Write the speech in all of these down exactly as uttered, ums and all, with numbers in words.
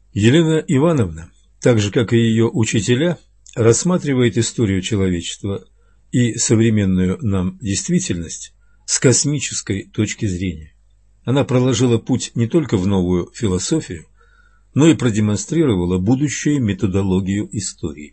Елена Ивановна, так же как и ее учителя, рассматривает историю человечества и современную нам действительность с космической точки зрения. Она проложила путь не только в новую философию, но и продемонстрировала будущую методологию истории.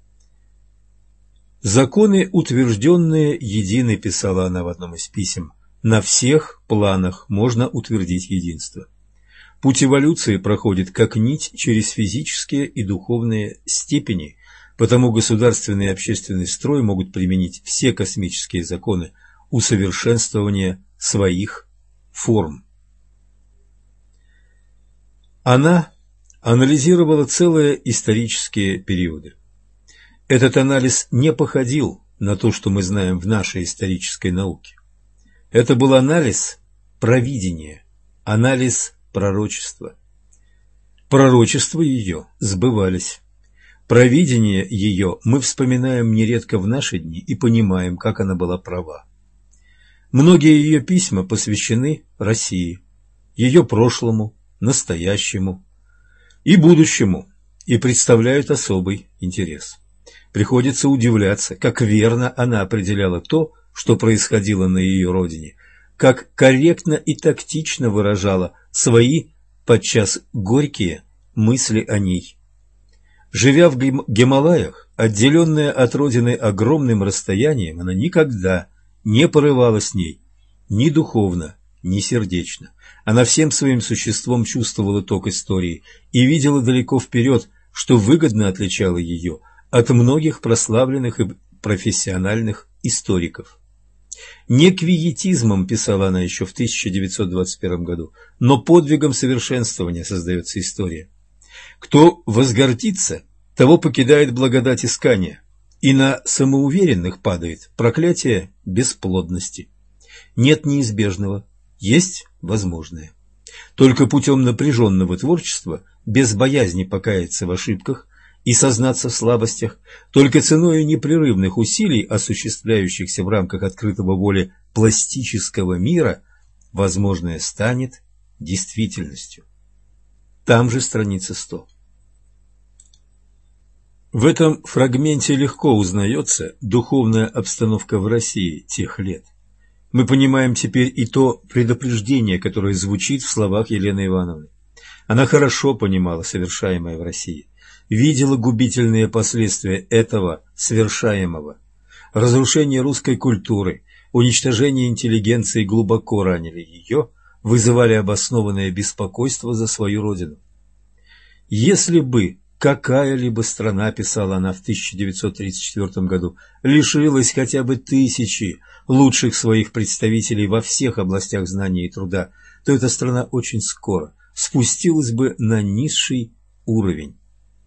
«Законы, утвержденные, едины», – писала она в одном из писем, – «на всех планах можно утвердить единство. Путь эволюции проходит как нить через физические и духовные степени, потому государственный и общественный строй могут применить все космические законы усовершенствования своих форм». Она анализировала целые исторические периоды. Этот анализ не походил на то, что мы знаем в нашей исторической науке. Это был анализ провидения, анализ пророчества. Пророчества ее сбывались. Провидение ее мы вспоминаем нередко в наши дни и понимаем, как она была права. Многие ее письма посвящены России, ее прошлому, настоящему и будущему, и представляют особый интерес. Приходится удивляться, как верно она определяла то, что происходило на ее родине, как корректно и тактично выражала свои, подчас горькие, мысли о ней. Живя в Гималаях, отделенная от родины огромным расстоянием, она никогда не порывала с ней ни духовно, ни сердечно. Она всем своим существом чувствовала ток истории и видела далеко вперед, что выгодно отличало ее от многих прославленных и профессиональных историков. Не квиетизмом, писала она еще в тысяча девятьсот двадцать первом году, но подвигом совершенствования создается история. Кто возгордится, того покидает благодать искания, и на самоуверенных падает проклятие бесплодности. Нет неизбежного, есть возможное. Только путем напряженного творчества, без боязни покаяться в ошибках и сознаться в слабостях, только ценой непрерывных усилий, осуществляющихся в рамках открытого воли пластического мира, возможное станет действительностью. Там же страница сто. В этом фрагменте легко узнается духовная обстановка в России тех лет. Мы понимаем теперь и то предупреждение, которое звучит в словах Елены Ивановны. Она хорошо понимала совершаемое в России, видела губительные последствия этого совершаемого. Разрушение русской культуры, уничтожение интеллигенции глубоко ранили ее, вызывали обоснованное беспокойство за свою родину. Если бы какая-либо страна, писала она в тысяча девятьсот тридцать четвёртом году, лишилась хотя бы тысячи лучших своих представителей во всех областях знания и труда, то эта страна очень скоро спустилась бы на низший уровень.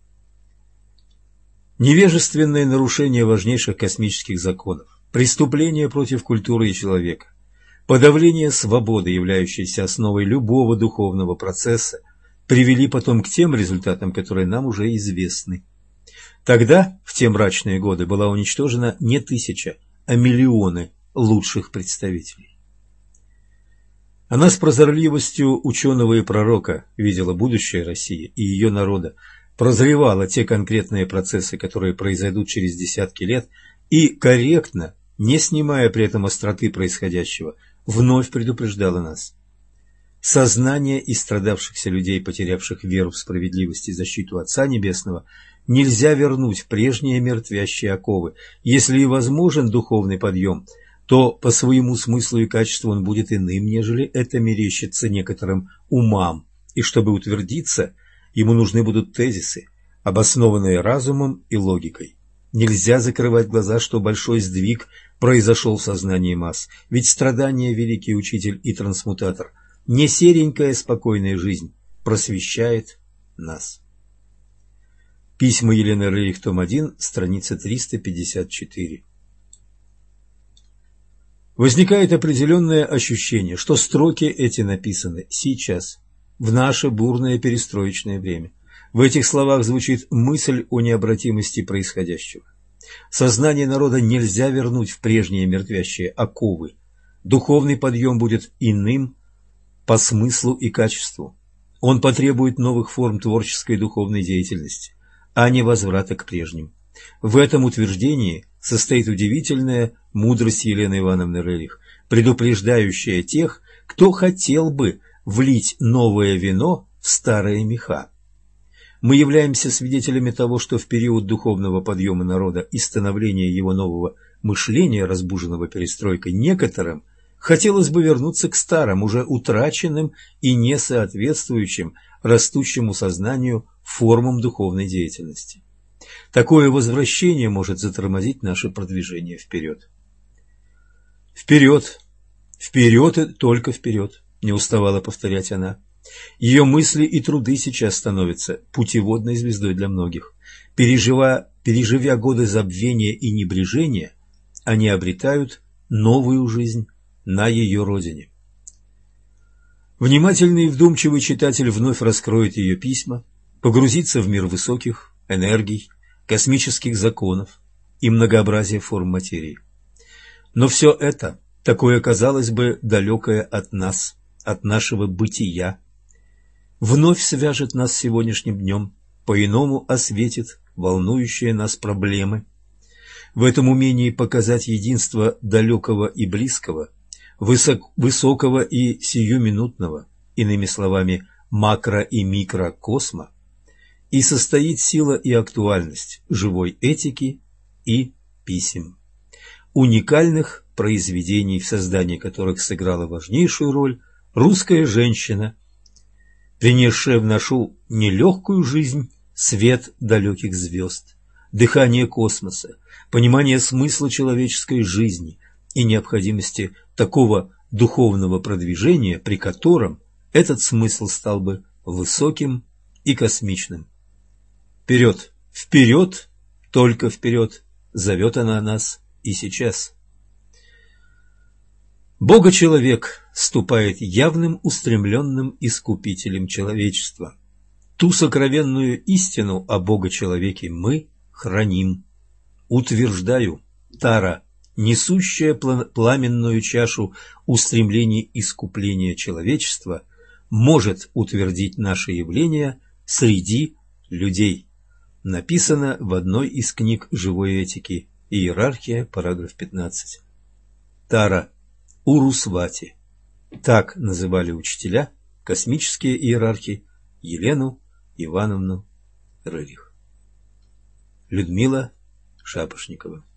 Невежественное нарушение важнейших космических законов, преступление против культуры и человека, подавление свободы, являющейся основой любого духовного процесса, привели потом к тем результатам, которые нам уже известны. Тогда, в те мрачные годы, была уничтожена не тысяча, а миллионы лучших представителей. Она с прозорливостью ученого и пророка видела будущее России и ее народа, прозревала те конкретные процессы, которые произойдут через десятки лет, и корректно, не снимая при этом остроты происходящего, вновь предупреждала нас. Сознание истрадавшихся людей, потерявших веру в справедливость и защиту Отца Небесного, нельзя вернуть в прежние мертвящие оковы. Если и возможен духовный подъем, то по своему смыслу и качеству он будет иным, нежели это мерещится некоторым умам, и чтобы утвердиться, ему нужны будут тезисы, обоснованные разумом и логикой. Нельзя закрывать глаза, что большой сдвиг произошел в сознании масс, ведь страдания, великий учитель и трансмутатор, не серенькая спокойная жизнь просвещает нас. Письма Елены Рерих, том один, страница триста пятьдесят четыре. Возникает определенное ощущение, что строки эти написаны сейчас, в наше бурное перестроечное время. В этих словах звучит мысль о необратимости происходящего. Сознание народа нельзя вернуть в прежние мертвящие оковы. Духовный подъем будет иным по смыслу и качеству. Он потребует новых форм творческой и духовной деятельности, а не возврата к прежним. В этом утверждении состоит удивительная мудрость Елены Ивановны Рерих, предупреждающая тех, кто хотел бы влить новое вино в старые меха. Мы являемся свидетелями того, что в период духовного подъема народа и становления его нового мышления, разбуженного перестройкой, некоторым хотелось бы вернуться к старым, уже утраченным и не соответствующим растущему сознанию формам духовной деятельности. Такое возвращение может затормозить наше продвижение вперед. «Вперед! Вперед и только вперед!» – не уставала повторять она. Ее мысли и труды сейчас становятся путеводной звездой для многих. Переживя, переживя годы забвения и небрежения, они обретают новую жизнь на ее родине. Внимательный и вдумчивый читатель вновь раскроет ее письма, погрузится в мир высоких энергий, космических законов и многообразия форм материи. Но все это, такое, казалось бы, далекое от нас, от нашего бытия, вновь свяжет нас с сегодняшним днем, по-иному осветит волнующие нас проблемы. В этом умении показать единство далекого и близкого, высок, высокого и сиюминутного, иными словами, макро- и микрокосма, и состоит сила и актуальность живой этики и писем, уникальных произведений, в создании которых сыграла важнейшую роль русская женщина, принесшая в нашу нелегкую жизнь свет далеких звезд, дыхание космоса, понимание смысла человеческой жизни и необходимости такого духовного продвижения, при котором этот смысл стал бы высоким и космичным. Вперед, вперед, только вперед, зовет она нас и сейчас. Бога-человек ступает явным устремленным искупителем человечества. Ту сокровенную истину о Бога-человеке мы храним. Утверждаю, Тара, несущая пламенную чашу устремлений искупления человечества, может утвердить наше явление среди людей. Написано в одной из книг живой этики «Иерархия», параграф пятнадцать. Тара Урусвати. Так называли учителя, космические иерархи, Елену Ивановну Рерих. Людмила Шапошникова.